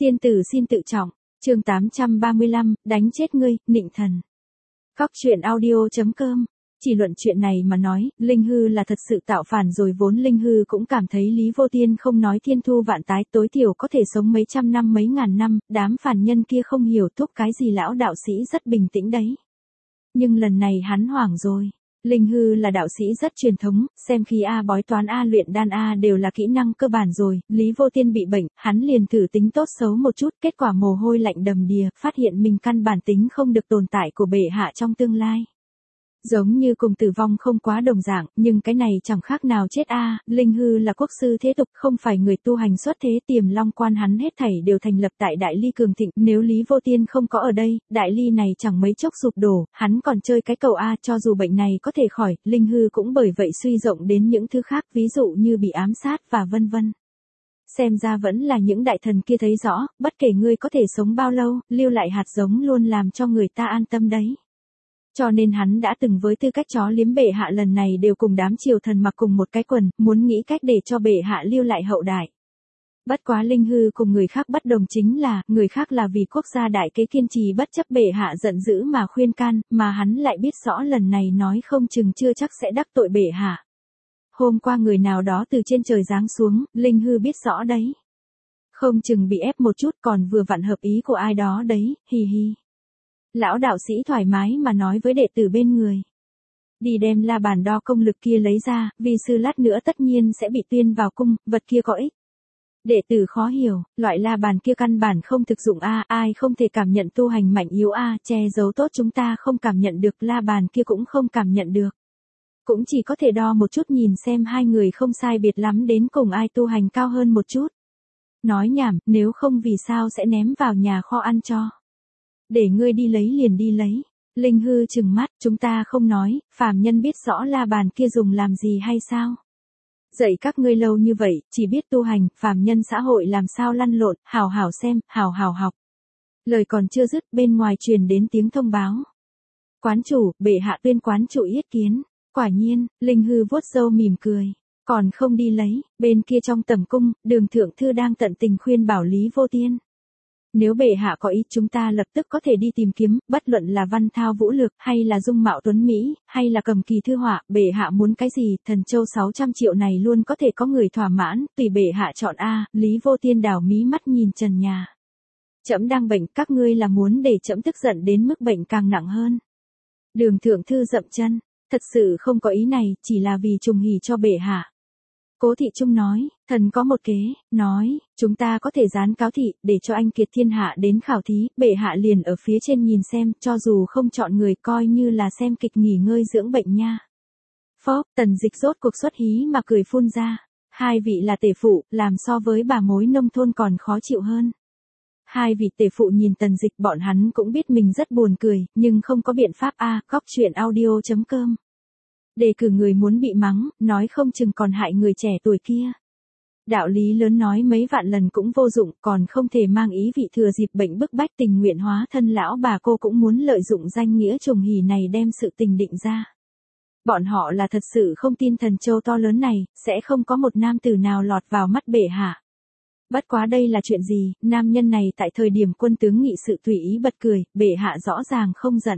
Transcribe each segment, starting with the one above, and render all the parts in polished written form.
Tiên tử xin tự trọng, chương 835, đánh chết ngươi, nịnh thần. Góc truyện audio.com. Chỉ luận chuyện này mà nói, Linh Hư là thật sự tạo phản rồi, vốn Linh Hư cũng cảm thấy Lý Vô Tiên không nói thiên thu vạn tái, tối thiểu có thể sống mấy trăm năm mấy ngàn năm, đám phản nhân kia không hiểu thúc cái gì, lão đạo sĩ rất bình tĩnh đấy. Nhưng lần này hắn hoảng rồi. Linh Hư là đạo sĩ rất truyền thống, xem khí A bói toán A luyện đan A đều là kỹ năng cơ bản rồi, Lý Vô Tiên bị bệnh, hắn liền thử tính tốt xấu một chút, kết quả mồ hôi lạnh đầm đìa, phát hiện mình căn bản tính không được tồn tại của bệ hạ trong tương lai. Giống như cùng tử vong không quá đồng dạng, nhưng cái này chẳng khác nào chết a. Linh Hư là quốc sư thế tục, không phải người tu hành xuất thế, Tiềm Long Quan hắn hết thảy đều thành lập tại Đại Ly cường thịnh, nếu Lý Vô Tiên không có ở đây, Đại Ly này chẳng mấy chốc sụp đổ, hắn còn chơi cái cầu a, cho dù bệnh này có thể khỏi, Linh Hư cũng bởi vậy suy rộng đến những thứ khác, ví dụ như bị ám sát và vân vân. Xem ra vẫn là những đại thần kia thấy rõ, bất kể ngươi có thể sống bao lâu, lưu lại hạt giống luôn làm cho người ta an tâm đấy. Cho nên hắn đã từng với tư cách chó liếm bệ hạ, lần này đều cùng đám triều thần mặc cùng một cái quần, muốn nghĩ cách để cho bệ hạ lưu lại hậu đại. Bất quá Linh Hư cùng người khác bất đồng chính là, người khác là vì quốc gia đại kế kiên trì bất chấp bệ hạ giận dữ mà khuyên can, mà hắn lại biết rõ lần này nói không chừng chưa chắc sẽ đắc tội bệ hạ. Hôm qua người nào đó từ trên trời giáng xuống, Linh Hư biết rõ đấy. Không chừng bị ép một chút, còn vừa vặn hợp ý của ai đó đấy, hi hi. Lão đạo sĩ thoải mái mà nói với đệ tử bên người. Đi đem la bàn đo công lực kia lấy ra, vì sư lát nữa tất nhiên sẽ bị tuyên vào cung, vật kia có ích. Đệ tử khó hiểu, loại la bàn kia căn bản không thực dụng a, ai không thể cảm nhận tu hành mạnh yếu a, che giấu tốt chúng ta không cảm nhận được, la bàn kia cũng không cảm nhận được. Cũng chỉ có thể đo một chút nhìn xem hai người không sai biệt lắm, đến cùng ai tu hành cao hơn một chút. Nói nhảm, nếu không vì sao sẽ ném vào nhà kho ăn cho. Để ngươi đi lấy liền đi lấy. Linh Hư trừng mắt, chúng ta không nói, phàm nhân biết rõ la bàn kia dùng làm gì hay sao? Dạy các ngươi lâu như vậy, chỉ biết tu hành, phàm nhân xã hội làm sao lăn lộn, hào hào xem, hào hào học. Lời còn chưa dứt, bên ngoài truyền đến tiếng thông báo. Quán chủ, bệ hạ tuyên quán chủ yết kiến. Quả nhiên, Linh Hư vuốt râu mỉm cười. Còn không đi lấy, bên kia trong tầm cung, Đường thượng thư đang tận tình khuyên bảo Lý Vô Tiên. Nếu bệ hạ có ý, chúng ta lập tức có thể đi tìm kiếm, bất luận là văn thao vũ lược, hay là dung mạo tuấn Mỹ, hay là cầm kỳ thư họa, bệ hạ muốn cái gì, thần châu 600 triệu này luôn có thể có người thỏa mãn, tùy bệ hạ chọn a. Lý Vô Tiên đảo mí mắt nhìn trần nhà. Trẫm đang bệnh, các ngươi là muốn để trẫm tức giận đến mức bệnh càng nặng hơn. Đường thượng thư dậm chân, thật sự không có ý này, chỉ là vì trùng hỉ cho bệ hạ. Cố Thị Trung nói, thần có một kế, nói, chúng ta có thể dán cáo thị, để cho anh kiệt thiên hạ đến khảo thí, bệ hạ liền ở phía trên nhìn xem, cho dù không chọn người coi như là xem kịch nghỉ ngơi dưỡng bệnh nha. Phóp, Tần Dịch rốt cuộc xuất hí mà cười phun ra, hai vị là tể phụ, làm so với bà mối nông thôn còn khó chịu hơn. Hai vị tể phụ nhìn Tần Dịch, bọn hắn cũng biết mình rất buồn cười, nhưng không có biện pháp a. Góc truyện audio.com. Đề cử người muốn bị mắng, nói không chừng còn hại người trẻ tuổi kia. Đạo lý lớn nói mấy vạn lần cũng vô dụng, còn không thể mang ý vị thừa dịp bệnh bức bách tình nguyện hóa thân lão bà cô cũng muốn lợi dụng danh nghĩa trùng hỉ này đem sự tình định ra. Bọn họ là thật sự không tin thần châu to lớn này, sẽ không có một nam tử nào lọt vào mắt bệ hạ. Bất quá đây là chuyện gì, nam nhân này tại thời điểm quân tướng nghị sự tùy ý bật cười, bệ hạ rõ ràng không giận.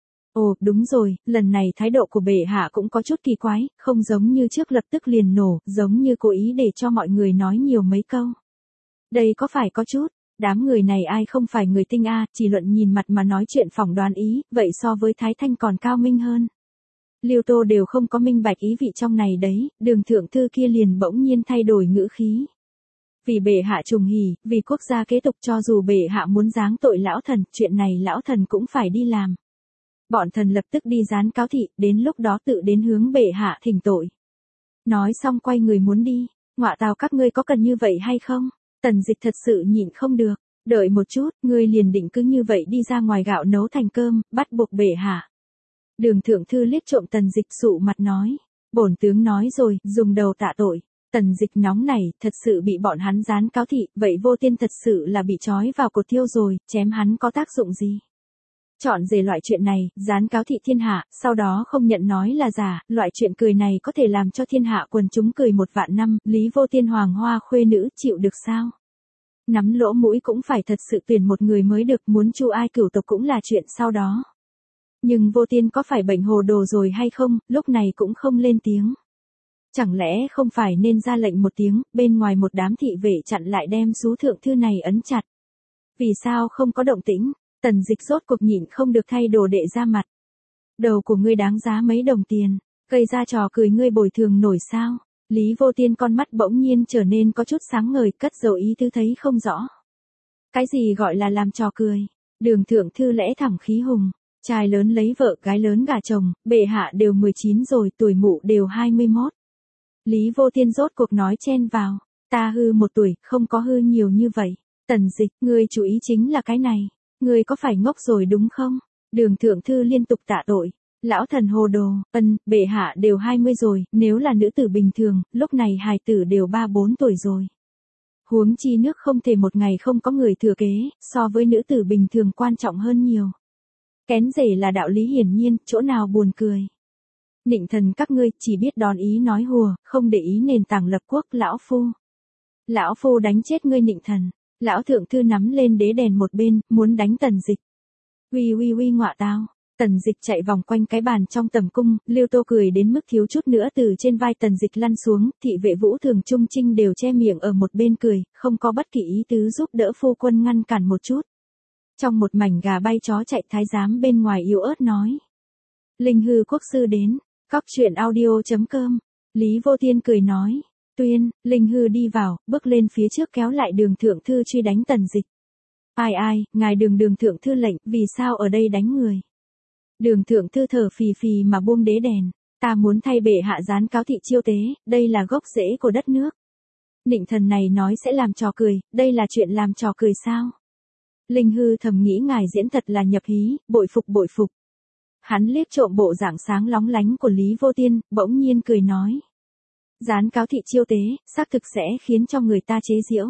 Ồ, đúng rồi, lần này thái độ của bệ hạ cũng có chút kỳ quái, không giống như trước lập tức liền nổ, giống như cố ý để cho mọi người nói nhiều mấy câu. Đây có phải có chút, đám người này ai không phải người tinh a, chỉ luận nhìn mặt mà nói chuyện phỏng đoán ý, vậy so với Thái Thanh còn cao minh hơn. Liêu Tô đều không có minh bạch ý vị trong này đấy, Đường thượng thư kia liền bỗng nhiên thay đổi ngữ khí. Vì bệ hạ trùng hỉ, vì quốc gia kế tục, cho dù bệ hạ muốn giáng tội lão thần, chuyện này lão thần cũng phải đi làm. Bọn thần lập tức đi dán cáo thị, đến lúc đó tự đến hướng bệ hạ thỉnh tội. Nói xong quay người muốn đi, ngọa tào các ngươi có cần như vậy hay không? Tần Dịch thật sự nhịn không được, đợi một chút, ngươi liền định cứ như vậy đi ra ngoài gạo nấu thành cơm, bắt buộc bệ hạ. Đường thượng thư liếc trộm Tần Dịch sụ mặt nói, bổn tướng nói rồi, dùng đầu tạ tội. Tần Dịch nóng này, thật sự bị bọn hắn dán cáo thị, vậy Vô Tiên thật sự là bị trói vào cột thiêu rồi, chém hắn có tác dụng gì? Chọn về loại chuyện này, dán cáo thị thiên hạ, sau đó không nhận nói là giả, loại chuyện cười này có thể làm cho thiên hạ quần chúng cười 1 vạn năm, Lý Vô Tiên hoàng hoa khuê nữ chịu được sao? Nắm lỗ mũi cũng phải thật sự tuyển một người mới được, muốn chu ai cửu tộc cũng là chuyện sau đó. Nhưng Vô Tiên có phải bệnh hồ đồ rồi hay không, lúc này cũng không lên tiếng. Chẳng lẽ không phải nên ra lệnh một tiếng, bên ngoài một đám thị vệ chặn lại đem số thượng thư này ấn chặt. Vì sao không có động tĩnh, Tần Dịch rốt cuộc nhịn không được thay đồ đệ ra mặt. Đầu của ngươi đáng giá mấy đồng tiền, gây ra trò cười ngươi bồi thường nổi sao? Lý Vô Tiên con mắt bỗng nhiên trở nên có chút sáng ngời, cất dấu ý tứ thấy không rõ. Cái gì gọi là làm trò cười? Đường thượng thư lẽ thẳng khí hùng, trai lớn lấy vợ, gái lớn gả chồng, bệ hạ đều 19 rồi, tuổi mụ đều 21. Lý Vô Tiên rốt cuộc nói chen vào, ta hư 1 tuổi, không có hư nhiều như vậy. Tần Dịch, ngươi chú ý chính là cái này, ngươi có phải ngốc rồi đúng không? Đường thượng thư liên tục tạ tội. Lão thần hồ đồ, bệ hạ đều 20 rồi, nếu là nữ tử bình thường, lúc này hài tử đều 3-4 tuổi rồi. Huống chi nước không thể một ngày không có người thừa kế, so với nữ tử bình thường quan trọng hơn nhiều. Kén rể là đạo lý hiển nhiên, chỗ nào buồn cười. Nịnh thần các ngươi chỉ biết đón ý nói hùa, không để ý nền tảng lập quốc, lão phu. Lão phu đánh chết ngươi Nịnh thần. Lão thượng thư nắm lên đế đèn một bên, muốn đánh Tần Dịch. Uy ngọa tao. Tần Dịch chạy vòng quanh cái bàn trong tầm cung, Liêu Tô cười đến mức thiếu chút nữa từ trên vai Tần Dịch lăn xuống, thị vệ Vũ Thường Trung Trinh đều che miệng ở một bên cười, không có bất kỳ ý tứ giúp đỡ phu quân ngăn cản một chút. Trong một mảnh gà bay chó chạy, thái giám bên ngoài yếu ớt nói. Linh hư quốc sư đến, cóc truyện audio.com. Lý Vô Tiên cười nói. Tuyên, Linh hư đi vào, bước lên phía trước kéo lại đường thượng thư truy đánh Tần Dịch. Ai, ngài đường thượng thư lệnh, vì sao ở đây đánh người? Đường thượng thư thở phì phì mà buông đế đèn, ta muốn thay bệ hạ gián cáo thị chiêu tế, đây là gốc rễ của đất nước. Nịnh thần này nói sẽ làm trò cười, đây là chuyện làm trò cười sao? Linh hư thầm nghĩ ngài diễn thật là nhập hí, bội phục. Hắn liếc trộm bộ dạng sáng lóng lánh của Lý Vô Tiên, bỗng nhiên cười nói. Gián cáo thị chiêu tế, xác thực sẽ khiến cho người ta chế giễu.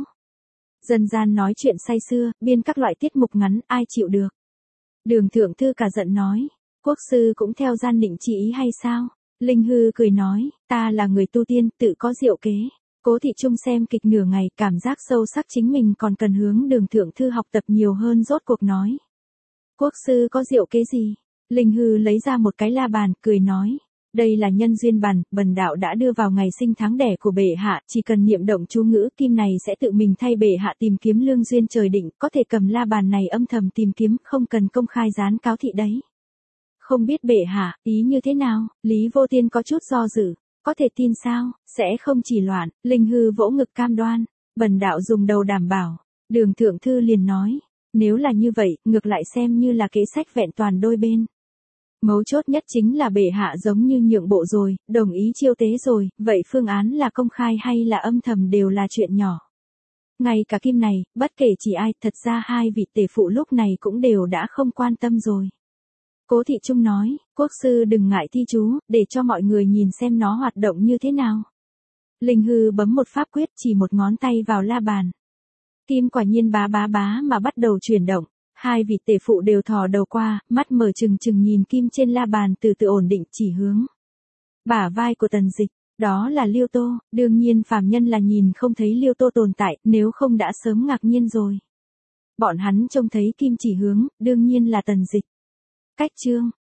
Dân gian nói chuyện say xưa, biên các loại tiết mục ngắn, ai chịu được. Đường thượng thư cả giận nói, quốc sư cũng theo gian định chỉ ý hay sao? Linh hư cười nói, ta là người tu tiên, tự có diệu kế. Cố Thị Trung xem kịch nửa ngày, cảm giác sâu sắc chính mình còn cần hướng đường thượng thư học tập nhiều hơn, rốt cuộc nói. Quốc sư có diệu kế gì? Linh hư lấy ra một cái la bàn, cười nói. Đây là nhân duyên bàn, bần đạo đã đưa vào ngày sinh tháng đẻ của bệ hạ, chỉ cần niệm động chú ngữ, kim này sẽ tự mình thay bệ hạ tìm kiếm lương duyên trời định, có thể cầm la bàn này âm thầm tìm kiếm, không cần công khai gián cáo thị đấy. Không biết bệ hạ, ý như thế nào? Lý Vô Tiên có chút do dự, có thể tin sao, sẽ không chỉ loạn. Linh hư vỗ ngực cam đoan, bần đạo dùng đầu đảm bảo. Đường thượng thư liền nói, nếu là như vậy, ngược lại xem như là kế sách vẹn toàn đôi bên. Mấu chốt nhất chính là bệ hạ giống như nhượng bộ rồi, đồng ý chiêu tế rồi, vậy phương án là công khai hay là âm thầm đều là chuyện nhỏ. Ngay cả kim này, bất kể chỉ ai, thật ra hai vị tể phụ lúc này cũng đều đã không quan tâm rồi. Cố Thị Trung nói, quốc sư đừng ngại thi chú, để cho mọi người nhìn xem nó hoạt động như thế nào. Linh hư bấm một pháp quyết, chỉ một ngón tay vào la bàn. Kim quả nhiên bá mà bắt đầu chuyển động. Hai vị tể phụ đều thò đầu qua, mắt mở trừng nhìn kim trên la bàn, từ từ ổn định chỉ hướng. Bả vai của Tần Dịch, đó là Liêu Tô, đương nhiên phàm nhân là nhìn không thấy Liêu Tô tồn tại, nếu không đã sớm ngạc nhiên rồi. Bọn hắn trông thấy kim chỉ hướng, đương nhiên là Tần Dịch. Cách chương